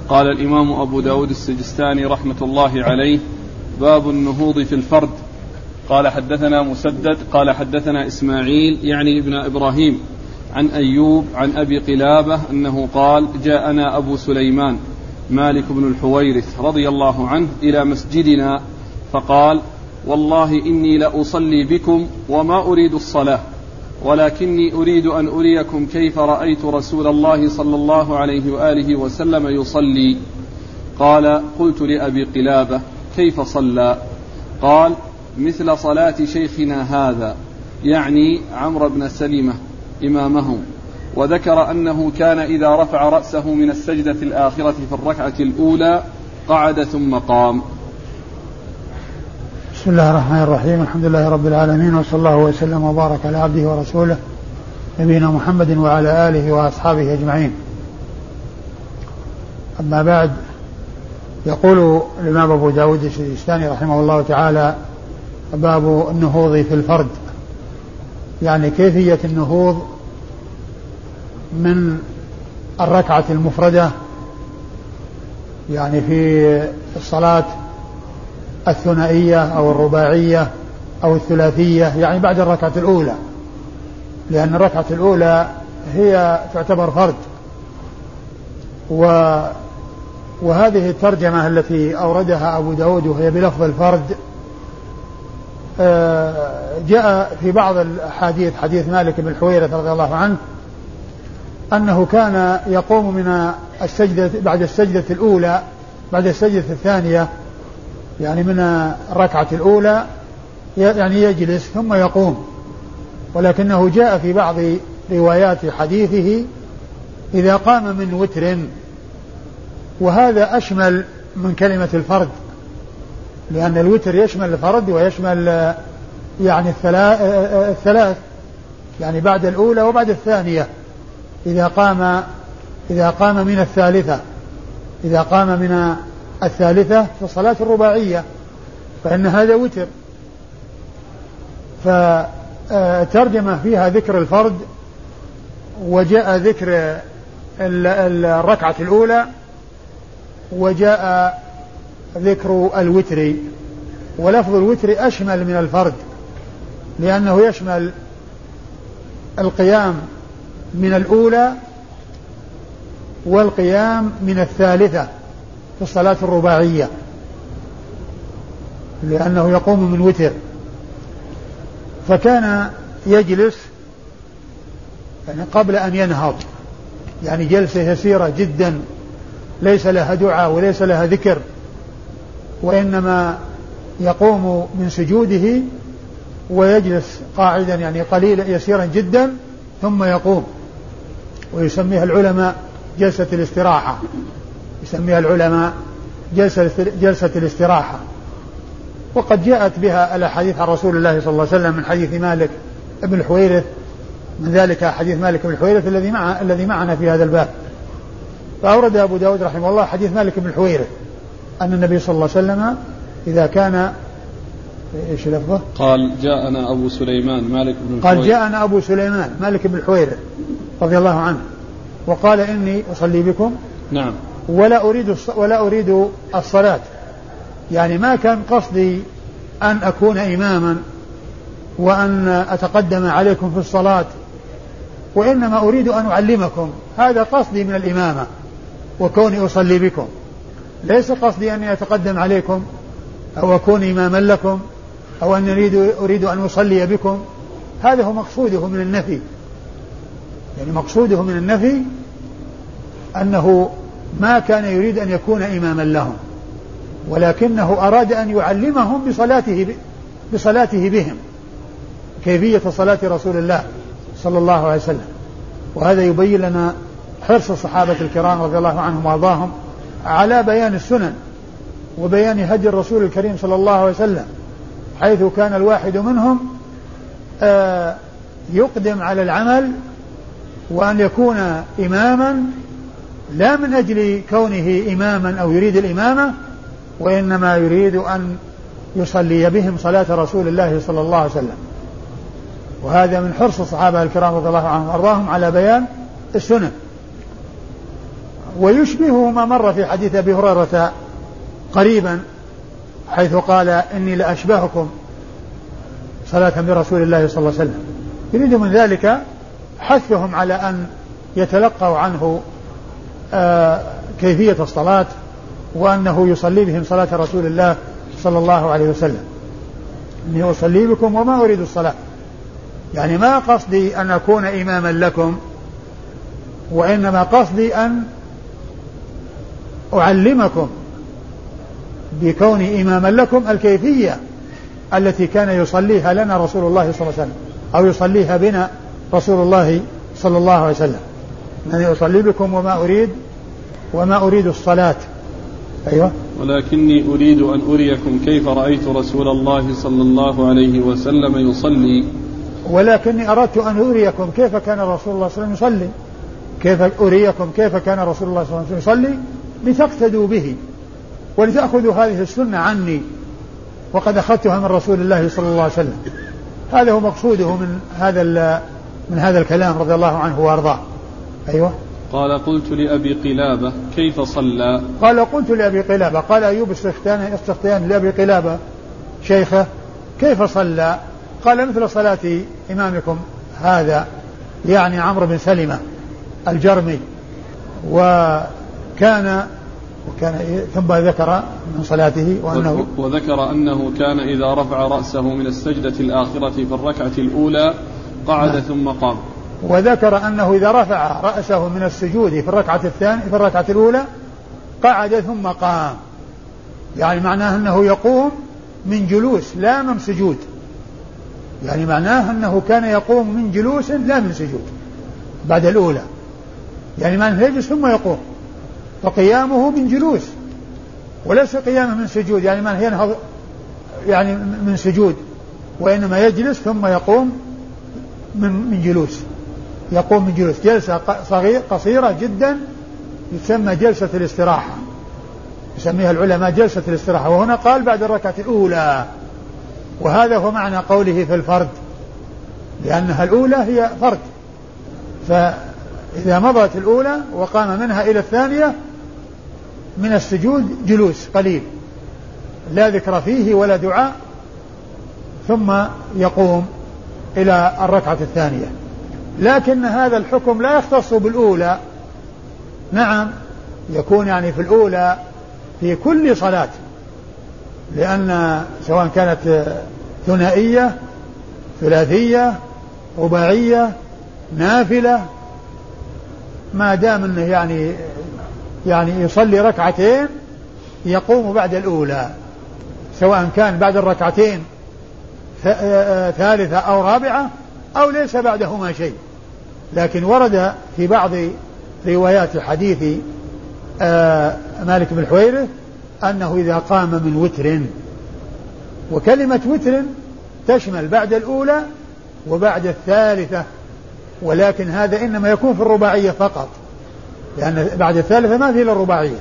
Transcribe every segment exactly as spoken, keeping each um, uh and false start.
قال الإمام أبو داود السجستاني رحمة الله عليه: باب النهوض في الفرد. قال حدثنا مسدد قال حدثنا إسماعيل يعني ابن إبراهيم عن أيوب عن أبي قلابة أنه قال: جاءنا أبو سليمان مالك بن الحويرث رضي الله عنه إلى مسجدنا فقال: والله إني لأصلي بكم وما أريد الصلاة، ولكني أريد أن أريكم كيف رأيت رسول الله صلى الله عليه وآله وسلم يصلي. قال: قلت لأبي قلابة: كيف صلى؟ قال: مثل صلاة شيخنا هذا، يعني عمرو بن سلمة إمامهم. وذكر أنه كان إذا رفع رأسه من السجدة الآخرة في الركعة الأولى قعد ثم قام. بسم الله الرحمن الرحيم. الحمد لله رب العالمين، وصلى الله وسلم وبارك على عبده ورسوله نبينا محمد وعلى آله وأصحابه أجمعين. أما بعد، يقول الإمام أبو داود السجستاني رحمه الله تعالى: باب النهوض في الفرد، يعني كيفية النهوض من الركعة المفردة، يعني في الصلاة الثنائية أو الرباعية أو الثلاثية، يعني بعد الركعة الأولى، لأن الركعة الأولى هي تعتبر فرد. و وهذه الترجمة التي أوردها أبو داود وهي بلفظ الفرد جاء في بعض الحديث، حديث مالك بن الحويرث رضي الله عنه، أنه كان يقوم من السجدة بعد السجدة الأولى بعد السجدة الثانية، يعني من الركعة الأولى، يعني يجلس ثم يقوم. ولكنه جاء في بعض روايات حديثه إذا قام من وتر، وهذا أشمل من كلمة الفرد، لأن الوتر يشمل الفرد ويشمل يعني الثلاث، يعني بعد الأولى وبعد الثانية. إذا قام إذا قام من الثالثة إذا قام من الثالثة في الصلاة الرباعية فإن هذا وتر. فترجمة فيها ذكر الفرد، وجاء ذكر الركعة الأولى، وجاء ذكر الوتر. ولفظ الوتر أشمل من الفرد، لأنه يشمل القيام من الأولى والقيام من الثالثة في الصلاة الرباعية، لأنه يقوم من وتر. فكان يجلس يعني قبل أن ينهض، يعني جلسة يسيرة جدا، ليس لها دعاء وليس لها ذكر، وإنما يقوم من سجوده ويجلس قاعدا، يعني قليلا يسيرا جدا، ثم يقوم. ويسميها العلماء جلسة الاستراحة يسميها العلماء جلسة, جلسة الاستراحة. وقد جاءت بها الأحاديث عن رسول الله صلى الله عليه وسلم من حديث مالك بن الحويرث، من ذلك حديث مالك بن الحويرث الذي مع الذي معنا في هذا الباب. فأورد أبو داود رحمه الله حديث مالك بن الحويرث أن النبي صلى الله عليه وسلم إذا كان إيش لفظه؟ قال: جاءنا أبو سليمان مالك بن الحويرث قال جاءنا أبو سليمان مالك بن الحويرث رضي الله عنه، وقال: إني أصلي بكم نعم ولا أريد ولا أريد الصلاة، يعني ما كان قصدي أن أكون إماما وأن أتقدم عليكم في الصلاة، وإنما أريد أن أعلمكم. هذا قصدي من الإمامة وكوني أصلي بكم، ليس قصدي أني أتقدم عليكم أو أكون إماما لكم أو أن أريد, أريد أن أصلي بكم. هذا هو مقصوده من النفي، يعني مقصوده من النفي أنه ما كان يريد أن يكون إماما لهم، ولكنه أراد أن يعلمهم بصلاته بصلاته بهم، كيفية صلاة رسول الله صلى الله عليه وسلم. وهذا يبين لنا حرص الصحابة الكرام رضي الله عنهم وارضاهم على بيان السنن وبيان هدي الرسول الكريم صلى الله عليه وسلم، حيث كان الواحد منهم يقدم على العمل وأن يكون إماما، لا من أجل كونه إماما أو يريد الإمامة، وإنما يريد أن يصلي بهم صلاة رسول الله صلى الله عليه وسلم. وهذا من حرص الصحابة الكرام رضي الله عنهم وارضاهم على بيان السنن. ويشبهه ما مر في حديث أبي هريرة قريبا حيث قال إني لأشبهكم صلاة برسول الله صلى الله عليه وسلم. يريد من ذلك حثهم على أن يتلقوا عنه آه كيفية الصلاة وأنه يصلي بهم صلاة رسول الله صلى الله عليه وسلم. إني أصلي بكم وما أريد الصلاة، يعني ما قصدي أن أكون إماما لكم، وإنما قصدي أن أعلمكم بكوني إماما لكم الكيفية التي كان يصليها لنا رسول الله صلى الله عليه وسلم، أو يصليها بنا رسول الله صلى الله عليه وسلم. أنني أصلي بكم وما أريد وما أريد الصلاة. أيوة. ولكني أريد أن أريكم كيف رأيت رسول الله صلى الله عليه وسلم يصلي. ولكني أردت أن أريكم كيف كان رسول الله صلى الله عليه وسلم يصلي، كيف أريكم كيف كان رسول الله صلى الله عليه وسلم يصلي لتقتدوا به ولتأخذوا هذه السنة عني، وقد أخذتها من رسول الله صلى الله عليه وسلم. هذا هو مقصوده من هذا من هذا الكلام رضي الله عنه وأرضاه. أيوة. قال قلت لأبي قلابة كيف صلى؟ قال قلت لأبي قلابة، قال أيوب السختياني لأبي قلابة شيخه كيف صلى؟ قال مثل صلاة إمامكم هذا، يعني عمرو بن سلمة الجرمي. وكان وكان ثم ذكر من صلاته وأنه وذكر أنه كان إذا رفع رأسه من السجدة الآخرة في الركعة الأولى قعد نعم. ثم قام. وذكر أنه إذا رفع رأسه من السجود في الركعة الثانية في الركعة الأولى قعد ثم قام، يعني معناه أنه يقوم من جلوس لا من سجود، يعني معناه أنه كان يقوم من جلوس لا من سجود بعد الأولى، يعني معناه يجلس ثم يقوم، فقيامه من جلوس وليس قيامه من سجود، يعني معناه ينهض يعني من سجود، وإنما يجلس ثم يقوم من من جلوس، يقوم من جلوس جلسة صغيرة قصيرة جدا يسمى جلسة الاستراحة، يسميها العلماء جلسة الاستراحة. وهنا قال بعد الركعة الأولى، وهذا هو معنى قوله في الفرد، لأنها الأولى هي فرد، فإذا مضت الأولى وقام منها إلى الثانية من السجود جلوس قليل لا ذكر فيه ولا دعاء، ثم يقوم إلى الركعة الثانية. لكن هذا الحكم لا يختص بالأولى، نعم يكون يعني في الأولى في كل صلاة، لأن سواء كانت ثنائية ثلاثية رباعية نافلة، ما دام انه يعني يعني يصلي ركعتين يقوم بعد الأولى، سواء كان بعد الركعتين ثالثة أو رابعة أو ليس بعدهما شيء. لكن ورد في بعض روايات حديث مالك بن الحويرث أنه إذا قام من وتر، وكلمة وتر تشمل بعد الأولى وبعد الثالثة، ولكن هذا إنما يكون في الرباعية فقط، لأن بعد الثالثة ما في إلا الرباعية.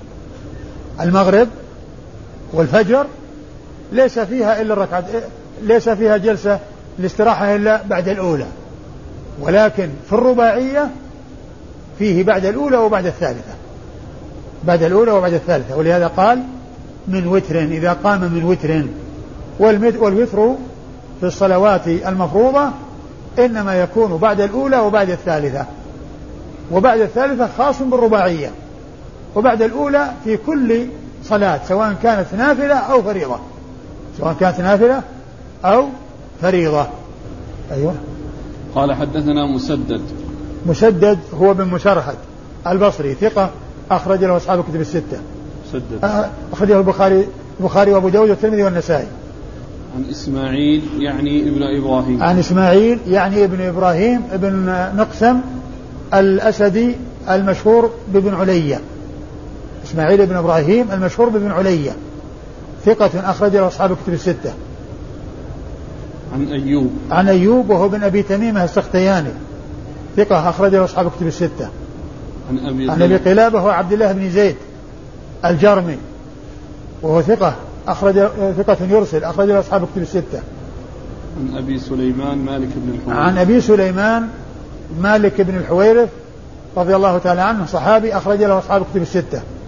المغرب والفجر ليس فيها إلا الركعة، ليس فيها جلسة الاستراحة إلا بعد الأولى، ولكن في الرباعية فيه بعد الأولى وبعد الثالثة، بعد الأولى وبعد الثالثة. ولهذا قال من وتر، إذا قام من وتر. والوتر في الصلوات المفروضة إنما يكون بعد الأولى وبعد الثالثة، وبعد الثالثة خاص بالرباعية، وبعد الأولى في كل صلاة سواء كانت نافلة أو فريضة، سواء كانت نافلة أو فريضة. أيوة. قال حدثنا مسدد. مسدد هو بن مسرهد البصري ثقة أخرج له أصحاب الكتب الستة. مسدد أخرجه البخاري البخاري وأبو داود والترمذي والنسائي. عن إسماعيل يعني ابن إبراهيم. عن إسماعيل يعني ابن إبراهيم ابن نقسم الأسدي المشهور بابن علية. إسماعيل ابن إبراهيم المشهور بابن علية ثقة أخرج له أصحاب الكتب الستة. عن أيوب. عن أيوب وهو بن أبي تميمة السختياني ثقة أخرج له أصحاب الكتب الستة. عن أبي, عن أبي قلابة هو عبد الله بن زيد الجرمي وهو ثقة أخرج ثقة يرسل أخرج له أصحاب الكتب الستة. عن أبي سليمان مالك بن الحويرث. عن أبي سليمان مالك بن الحويرث رضي الله تعالى عنه صحابي أخرج له أصحاب كتب الستة.